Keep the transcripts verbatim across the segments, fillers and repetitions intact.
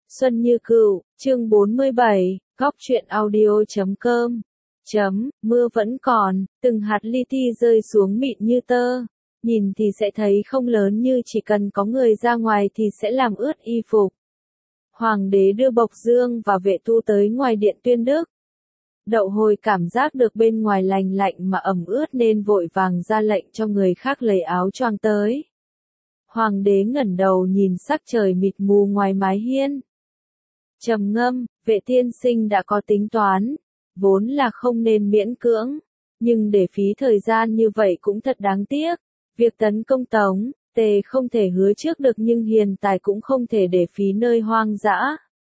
Xuân Như Cựu, chương bốn mươi bảy, góc truyện audio chấm com. Chấm, mưa vẫn còn, từng hạt li ti rơi xuống mịn như tơ. Nhìn thì sẽ thấy không lớn như chỉ cần có người ra ngoài thì sẽ làm ướt y phục. Hoàng đế đưa Bộc Dương và vệ tu tới ngoài điện Tuyên Đức. Đậu Hồi cảm giác được bên ngoài lành lạnh mà ẩm ướt nên vội vàng ra lệnh cho người khác lấy áo choàng tới. Hoàng đế ngẩng đầu nhìn sắc trời mịt mù ngoài mái hiên. Trầm ngâm, vệ tiên sinh đã có tính toán, vốn là không nên miễn cưỡng, nhưng để phí thời gian như vậy cũng thật đáng tiếc. Việc tấn công Tống, Tề không thể hứa trước được nhưng hiện tại cũng không thể để phí nơi hoang dã.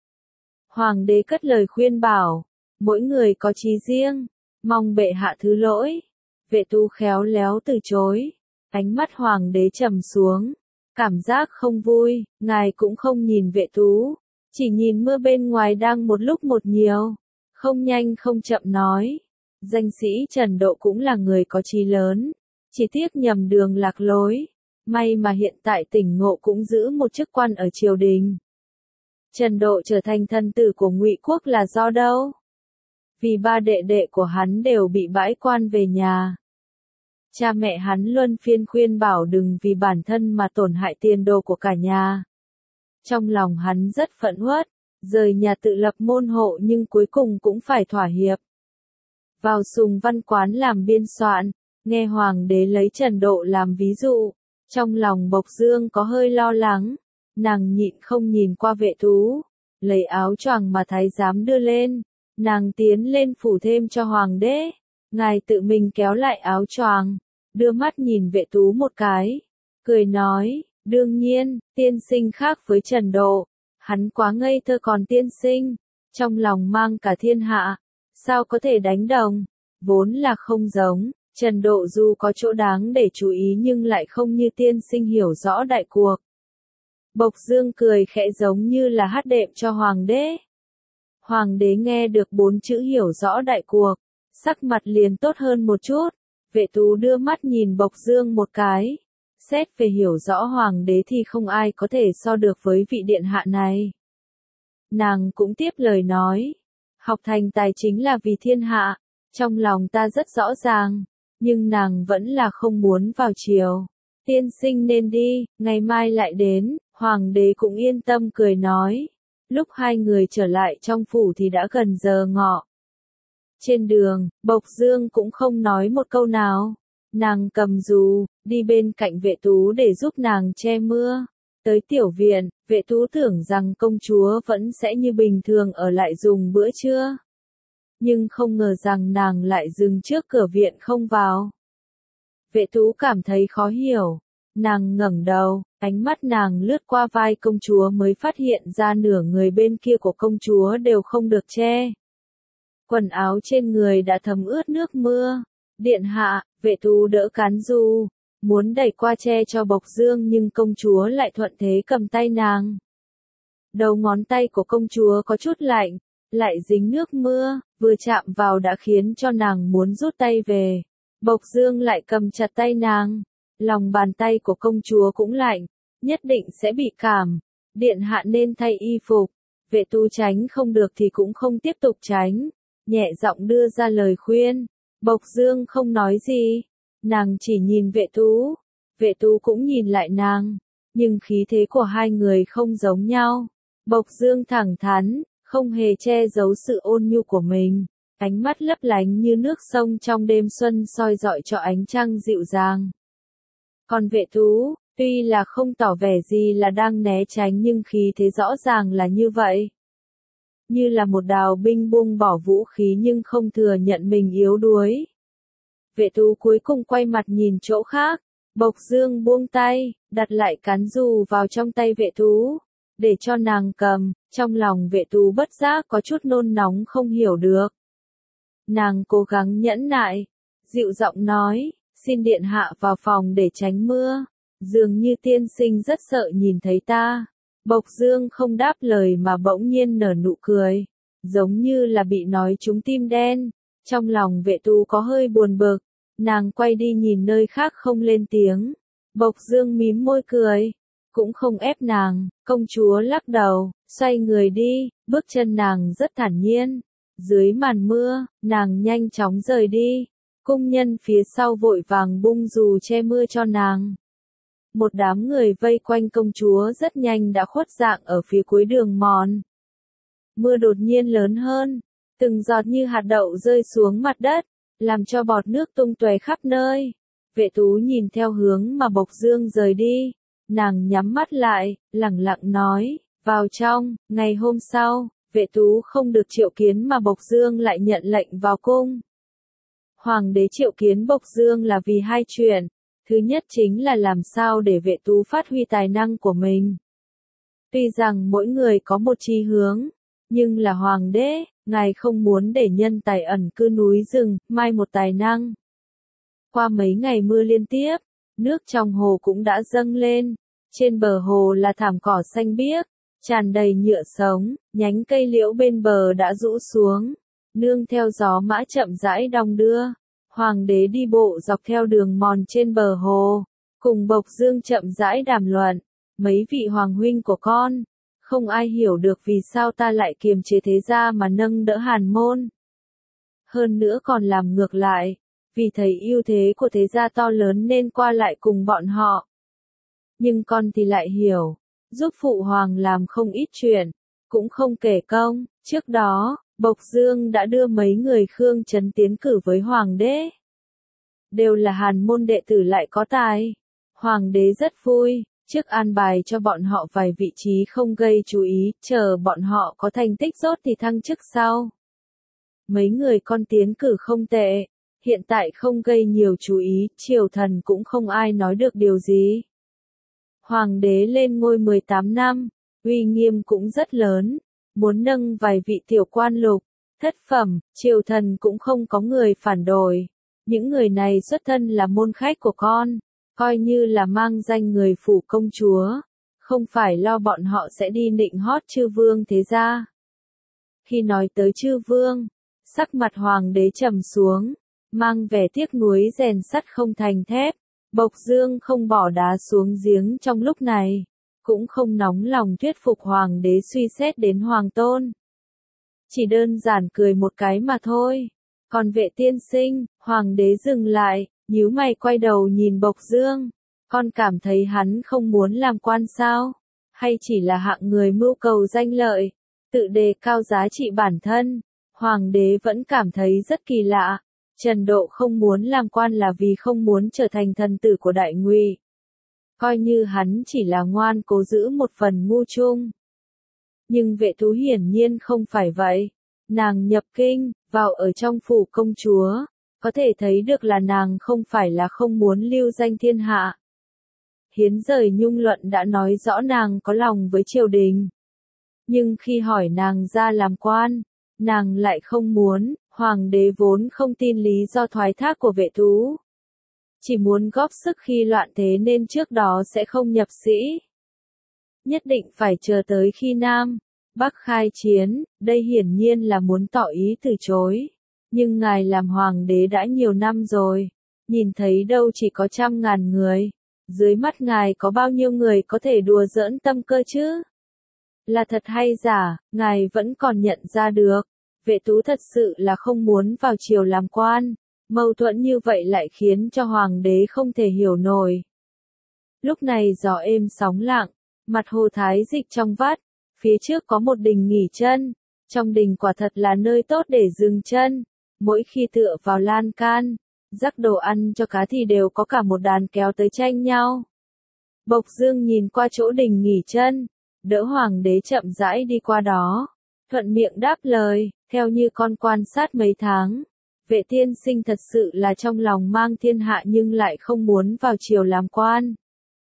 Hoàng đế cất lời khuyên bảo, mỗi người có chí riêng, mong bệ hạ thứ lỗi. Vệ tu khéo léo từ chối, ánh mắt hoàng đế trầm xuống, cảm giác không vui, ngài cũng không nhìn vệ tú, chỉ nhìn mưa bên ngoài đang một lúc một nhiều, không nhanh không chậm nói. Danh sĩ Trần Độ cũng là người có chí lớn, chỉ tiếc nhầm đường lạc lối, may mà hiện tại tỉnh ngộ cũng giữ một chức quan ở triều đình. Trần Độ trở thành thân tử của Ngụy quốc là do đâu? Vì ba đệ đệ của hắn đều bị bãi quan về nhà. Cha mẹ hắn luân phiên khuyên bảo đừng vì bản thân mà tổn hại tiền đồ của cả nhà. Trong lòng hắn rất phẫn uất, rời nhà tự lập môn hộ nhưng cuối cùng cũng phải thỏa hiệp. Vào Sùng Văn Quán làm biên soạn, nghe hoàng đế lấy Trần Độ làm ví dụ, trong lòng Bộc Dương có hơi lo lắng, nàng nhịn không nhìn qua vệ tú, lấy áo choàng mà thái giám đưa lên, nàng tiến lên phủ thêm cho hoàng đế, ngài tự mình kéo lại áo choàng, đưa mắt nhìn vệ tú một cái, cười nói, đương nhiên, tiên sinh khác với Trần Độ, hắn quá ngây thơ còn tiên sinh, trong lòng mang cả thiên hạ, sao có thể đánh đồng, vốn là không giống. Trần Độ dù có chỗ đáng để chú ý nhưng lại không như tiên sinh hiểu rõ đại cuộc. Bộc Dương cười khẽ giống như là hát đệm cho hoàng đế. Hoàng đế nghe được bốn chữ hiểu rõ đại cuộc, sắc mặt liền tốt hơn một chút. Vệ tú đưa mắt nhìn Bộc Dương một cái. Xét về hiểu rõ hoàng đế thì không ai có thể so được với vị điện hạ này. Nàng cũng tiếp lời nói. Học thành tài chính là vì thiên hạ, trong lòng ta rất rõ ràng. Nhưng nàng vẫn là không muốn vào triều. Tiên sinh nên đi, ngày mai lại đến, hoàng đế cũng yên tâm cười nói. Lúc hai người trở lại trong phủ thì đã gần giờ ngọ. Trên đường, Bộc Dương cũng không nói một câu nào. Nàng cầm dù, đi bên cạnh vệ tú để giúp nàng che mưa. Tới tiểu viện, vệ tú tưởng rằng công chúa vẫn sẽ như bình thường ở lại dùng bữa trưa. Nhưng không ngờ rằng nàng lại dừng trước cửa viện không vào. Vệ tú cảm thấy khó hiểu. Nàng ngẩng đầu, ánh mắt nàng lướt qua vai công chúa mới phát hiện ra nửa người bên kia của công chúa đều không được che. Quần áo trên người đã thấm ướt nước mưa. Điện hạ, vệ tú đỡ cán du, muốn đẩy qua che cho Bộc Dương nhưng công chúa lại thuận thế cầm tay nàng. Đầu ngón tay của công chúa có chút lạnh, lại dính nước mưa, vừa chạm vào đã khiến cho nàng muốn rút tay về. Bộc Dương lại cầm chặt tay nàng, lòng bàn tay của công chúa cũng lạnh, nhất định sẽ bị cảm. Điện hạ nên thay y phục, vệ tú tránh không được thì cũng không tiếp tục tránh, nhẹ giọng đưa ra lời khuyên. Bộc Dương không nói gì, nàng chỉ nhìn vệ tú, vệ tú cũng nhìn lại nàng, nhưng khí thế của hai người không giống nhau. Bộc Dương thẳng thắn, không hề che giấu sự ôn nhu của mình, ánh mắt lấp lánh như nước sông trong đêm xuân soi rọi cho ánh trăng dịu dàng. Còn vệ tú, tuy là không tỏ vẻ gì là đang né tránh nhưng khí thế rõ ràng là như vậy. Như là một đào binh buông bỏ vũ khí nhưng không thừa nhận mình yếu đuối. Vệ tú cuối cùng quay mặt nhìn chỗ khác, Bộc Dương buông tay, đặt lại cán dù vào trong tay vệ tú, để cho nàng cầm, trong lòng vệ tú bất giác có chút nôn nóng không hiểu được. Nàng cố gắng nhẫn nại, dịu giọng nói, xin điện hạ vào phòng để tránh mưa, dường như tiên sinh rất sợ nhìn thấy ta. Bộc Dương không đáp lời mà bỗng nhiên nở nụ cười, giống như là bị nói trúng tim đen, trong lòng vệ tú có hơi buồn bực, nàng quay đi nhìn nơi khác không lên tiếng. Bộc Dương mím môi cười, cũng không ép nàng, công chúa lắc đầu, xoay người đi, bước chân nàng rất thản nhiên. Dưới màn mưa, nàng nhanh chóng rời đi, cung nhân phía sau vội vàng bung dù che mưa cho nàng. Một đám người vây quanh công chúa rất nhanh đã khuất dạng ở phía cuối đường mòn. Mưa đột nhiên lớn hơn, từng giọt như hạt đậu rơi xuống mặt đất, làm cho bọt nước tung tóe khắp nơi. Vệ Tú nhìn theo hướng mà Bộc Dương rời đi, nàng nhắm mắt lại, lẳng lặng nói, vào trong. Ngày hôm sau, Vệ Tú không được triệu kiến mà Bộc Dương lại nhận lệnh vào cung. Hoàng đế triệu kiến Bộc Dương là vì hai chuyện, thứ nhất chính là làm sao để Vệ Tú phát huy tài năng của mình. Tuy rằng mỗi người có một chí hướng, nhưng là hoàng đế, ngài không muốn để nhân tài ẩn cư núi rừng, mai một tài năng. Qua mấy ngày mưa liên tiếp, nước trong hồ cũng đã dâng lên, trên bờ hồ là thảm cỏ xanh biếc, tràn đầy nhựa sống, nhánh cây liễu bên bờ đã rũ xuống, nương theo gió mã chậm rãi đong đưa. Hoàng đế đi bộ dọc theo đường mòn trên bờ hồ, cùng Bộc Dương chậm rãi đàm luận, mấy vị hoàng huynh của con, không ai hiểu được vì sao ta lại kiềm chế thế gia mà nâng đỡ Hàn môn. Hơn nữa còn làm ngược lại, vì thấy ưu thế của thế gia to lớn nên qua lại cùng bọn họ. Nhưng con thì lại hiểu, giúp phụ hoàng làm không ít chuyện, cũng không kể công. Trước đó, Bộc Dương đã đưa mấy người Khương Trấn tiến cử với hoàng đế. Đều là Hàn môn đệ tử lại có tài. Hoàng đế rất vui, trước an bài cho bọn họ vài vị trí không gây chú ý, chờ bọn họ có thành tích tốt thì thăng chức sau. Mấy người con tiến cử không tệ, hiện tại không gây nhiều chú ý, triều thần cũng không ai nói được điều gì. Hoàng đế lên ngôi mười tám năm, uy nghiêm cũng rất lớn, muốn nâng vài vị tiểu quan lục, thất phẩm, triều thần cũng không có người phản đối. Những người này xuất thân là môn khách của con, coi như là mang danh người phủ công chúa, không phải lo bọn họ sẽ đi nịnh hót chư vương thế gia. Khi nói tới chư vương, sắc mặt hoàng đế trầm xuống, mang vẻ tiếc nuối rèn sắt không thành thép. Bộc Dương không bỏ đá xuống giếng trong lúc này, cũng không nóng lòng thuyết phục hoàng đế suy xét đến hoàng tôn. Chỉ đơn giản cười một cái mà thôi. Còn Vệ tiên sinh, hoàng đế dừng lại, nhíu mày quay đầu nhìn Bộc Dương. Con cảm thấy hắn không muốn làm quan sao? Hay chỉ là hạng người mưu cầu danh lợi, tự đề cao giá trị bản thân? Hoàng đế vẫn cảm thấy rất kỳ lạ. Trần Độ không muốn làm quan là vì không muốn trở thành thần tử của Đại Ngụy. Coi như hắn chỉ là ngoan cố giữ một phần ngu chung. Nhưng Vệ Tú hiển nhiên không phải vậy. Nàng nhập kinh, vào ở trong phủ công chúa, có thể thấy được là nàng không phải là không muốn lưu danh thiên hạ. Hiến Rời Nhung Luận đã nói rõ nàng có lòng với triều đình. Nhưng khi hỏi nàng ra làm quan, nàng lại không muốn. Hoàng đế vốn không tin lý do thoái thác của Vệ Tú. Chỉ muốn góp sức khi loạn thế nên trước đó sẽ không nhập sĩ. Nhất định phải chờ tới khi Nam, Bắc khai chiến, đây hiển nhiên là muốn tỏ ý từ chối. Nhưng ngài làm hoàng đế đã nhiều năm rồi, nhìn thấy đâu chỉ có trăm ngàn người. Dưới mắt ngài có bao nhiêu người có thể đùa giỡn tâm cơ chứ? Là thật hay giả, ngài vẫn còn nhận ra được. Vệ Tú thật sự là không muốn vào triều làm quan, mâu thuẫn như vậy lại khiến cho hoàng đế không thể hiểu nổi. Lúc này gió êm sóng lặng, mặt hồ thái dịch trong vắt, phía trước có một đình nghỉ chân, trong đình quả thật là nơi tốt để dừng chân, mỗi khi tựa vào lan can, rắc đồ ăn cho cá thì đều có cả một đàn kéo tới tranh nhau. Bộc Dương nhìn qua chỗ đình nghỉ chân, đỡ hoàng đế chậm rãi đi qua đó, thuận miệng đáp lời. Theo như con quan sát mấy tháng, Vệ tiên sinh thật sự là trong lòng mang thiên hạ nhưng lại không muốn vào triều làm quan.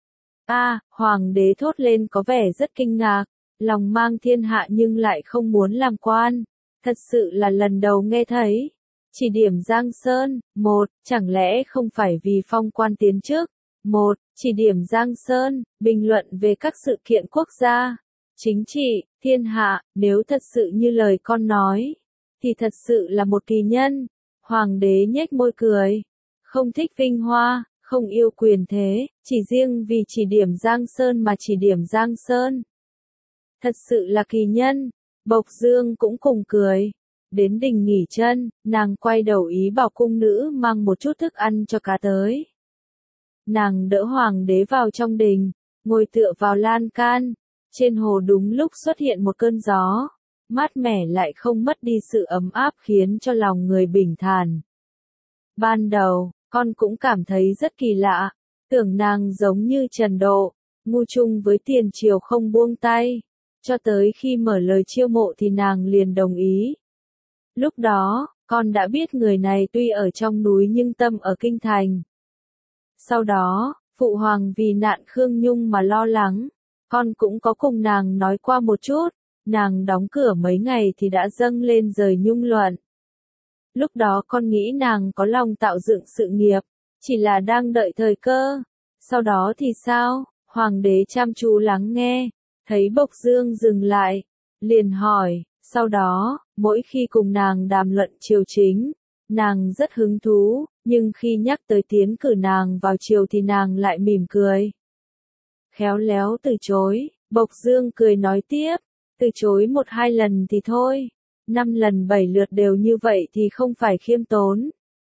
A, à, hoàng đế thốt lên có vẻ rất kinh ngạc, lòng mang thiên hạ nhưng lại không muốn làm quan, thật sự là lần đầu nghe thấy. Chỉ điểm Giang Sơn, một, chẳng lẽ không phải vì phong quan tiến chức? Một, chỉ điểm Giang Sơn, bình luận về các sự kiện quốc gia, chính trị, thiên hạ, nếu thật sự như lời con nói, thì thật sự là một kỳ nhân. Hoàng đế nhếch môi cười, không thích vinh hoa, không yêu quyền thế, chỉ riêng vì chỉ điểm Giang Sơn mà chỉ điểm Giang Sơn. Thật sự là kỳ nhân, Bộc Dương cũng cùng cười. Đến đình nghỉ chân, nàng quay đầu ý bảo cung nữ mang một chút thức ăn cho cá tới. Nàng đỡ hoàng đế vào trong đình, ngồi tựa vào lan can. Trên hồ đúng lúc xuất hiện một cơn gió, mát mẻ lại không mất đi sự ấm áp khiến cho lòng người bình thản. Ban đầu, con cũng cảm thấy rất kỳ lạ, tưởng nàng giống như Trần Độ, ngu chung với tiền triều không buông tay. Cho tới khi mở lời chiêu mộ thì nàng liền đồng ý. Lúc đó, con đã biết người này tuy ở trong núi nhưng tâm ở kinh thành. Sau đó, phụ hoàng vì nạn Khương Nhung mà lo lắng, con cũng có cùng nàng nói qua một chút, nàng đóng cửa mấy ngày thì đã dâng lên rời Nhung luận. Lúc đó con nghĩ nàng có lòng tạo dựng sự nghiệp, chỉ là đang đợi thời cơ. Sau đó thì sao? Hoàng đế chăm chú lắng nghe, thấy Bộc Dương dừng lại, liền hỏi, sau đó, mỗi khi cùng nàng đàm luận triều chính, nàng rất hứng thú, nhưng khi nhắc tới tiến cử nàng vào triều thì nàng lại mỉm cười. Khéo léo từ chối, Bộc Dương cười nói tiếp, từ chối một hai lần thì thôi, năm lần bảy lượt đều như vậy thì không phải khiêm tốn.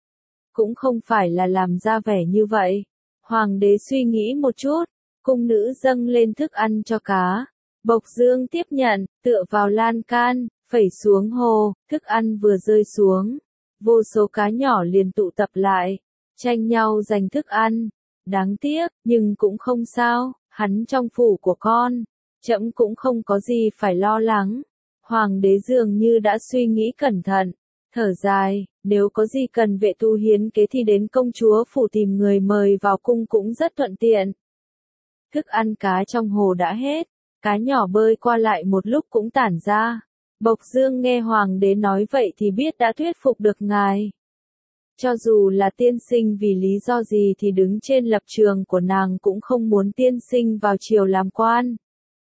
Cũng không phải là làm ra vẻ như vậy. Hoàng đế suy nghĩ một chút, cung nữ dâng lên thức ăn cho cá. Bộc Dương tiếp nhận, tựa vào lan can, phẩy xuống hồ, thức ăn vừa rơi xuống. Vô số cá nhỏ liền tụ tập lại, tranh nhau giành thức ăn. Đáng tiếc, nhưng cũng không sao, hắn trong phủ của con, trẫm cũng không có gì phải lo lắng. Hoàng đế dường như đã suy nghĩ cẩn thận, thở dài, nếu có gì cần vệ tu hiến kế thì đến công chúa phủ tìm người mời vào cung cũng rất thuận tiện. Thức ăn cá trong hồ đã hết, cá nhỏ bơi qua lại một lúc cũng tản ra. Bộc Dương nghe hoàng đế nói vậy thì biết đã thuyết phục được ngài. Cho dù là tiên sinh vì lý do gì thì đứng trên lập trường của nàng cũng không muốn tiên sinh vào triều làm quan.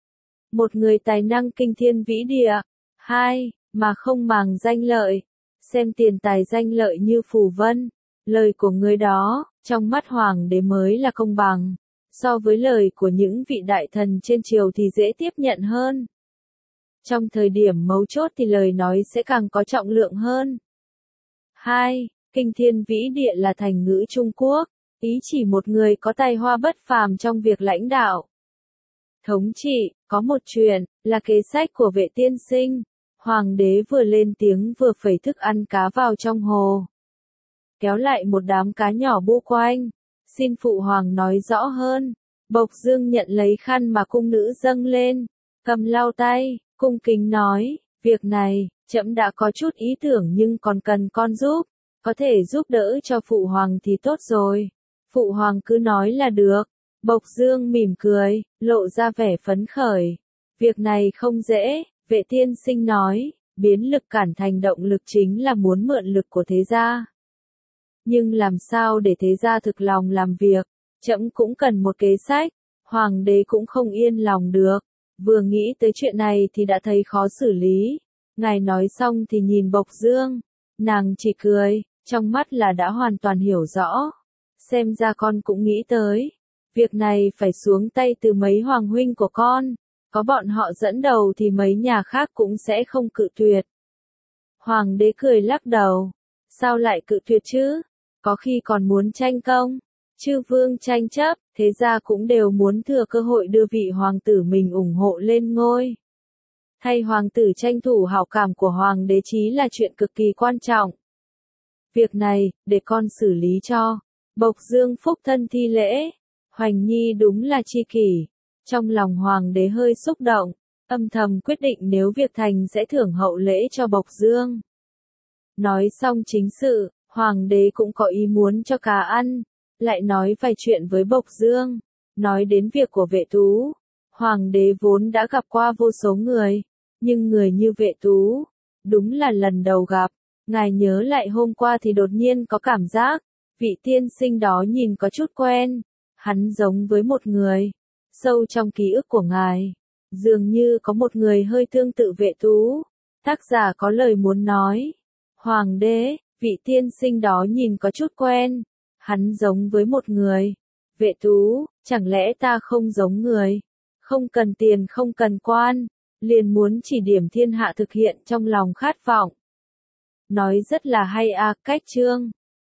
Một người tài năng kinh thiên vĩ địa, hai, mà không màng danh lợi, xem tiền tài danh lợi như phù vân. Lời của người đó, trong mắt hoàng đế mới là công bằng, so với lời của những vị đại thần trên triều thì dễ tiếp nhận hơn. Trong thời điểm mấu chốt thì lời nói sẽ càng có trọng lượng hơn. hai. Kinh thiên vĩ địa là thành ngữ Trung Quốc, ý chỉ một người có tài hoa bất phàm trong việc lãnh đạo. Thống trị, có một chuyện, là kế sách của vệ tiên sinh. Hoàng đế vừa lên tiếng vừa phẩy thức ăn cá vào trong hồ. Kéo lại một đám cá nhỏ bu quanh. Xin phụ hoàng nói rõ hơn. Bộc Dương nhận lấy khăn mà cung nữ dâng lên, cầm lau tay, cung kính nói, việc này, trẫm đã có chút ý tưởng nhưng còn cần con giúp, có thể giúp đỡ cho phụ hoàng thì tốt rồi. Phụ hoàng cứ nói là được. Bộc Dương mỉm cười, lộ ra vẻ phấn khởi. Việc này không dễ, vệ tiên sinh nói, biến lực cản thành động lực chính là muốn mượn lực của thế gia. Nhưng làm sao để thế gia thực lòng làm việc, trẫm cũng cần một kế sách. Hoàng đế cũng không yên lòng được, vừa nghĩ tới chuyện này thì đã thấy khó xử lý. Ngài nói xong thì nhìn Bộc Dương, nàng chỉ cười, trong mắt là đã hoàn toàn hiểu rõ. Xem ra con cũng nghĩ tới, việc này phải xuống tay từ mấy hoàng huynh của con, có bọn họ dẫn đầu thì mấy nhà khác cũng sẽ không cự tuyệt. Hoàng đế cười lắc đầu, sao lại cự tuyệt chứ, có khi còn muốn tranh công. Chư vương tranh chấp, thế ra cũng đều muốn thừa cơ hội đưa vị hoàng tử mình ủng hộ lên ngôi. Thay hoàng tử tranh thủ hảo cảm của hoàng đế chí là chuyện cực kỳ quan trọng. Việc này, để con xử lý cho. Bộc Dương phúc thân thi lễ. Hoành Nhi đúng là tri kỷ. Trong lòng hoàng đế hơi xúc động, âm thầm quyết định nếu việc thành sẽ thưởng hậu lễ cho Bộc Dương. Nói xong chính sự, hoàng đế cũng có ý muốn cho cá ăn. Lại nói vài chuyện với Bộc Dương, nói đến việc của vệ tú. Hoàng đế vốn đã gặp qua vô số người, nhưng người như vệ tú, đúng là lần đầu gặp. Ngài nhớ lại hôm qua thì đột nhiên có cảm giác, vị tiên sinh đó nhìn có chút quen, hắn giống với một người, sâu trong ký ức của ngài, dường như có một người hơi tương tự vệ tú. Tác giả có lời muốn nói, hoàng đế, vị tiên sinh đó nhìn có chút quen. Hắn giống với một người. Vệ tú, chẳng lẽ ta không giống người? Không cần tiền không cần quan, liền muốn chỉ điểm thiên hạ thực hiện trong lòng khát vọng. Nói rất là hay à, cách chương.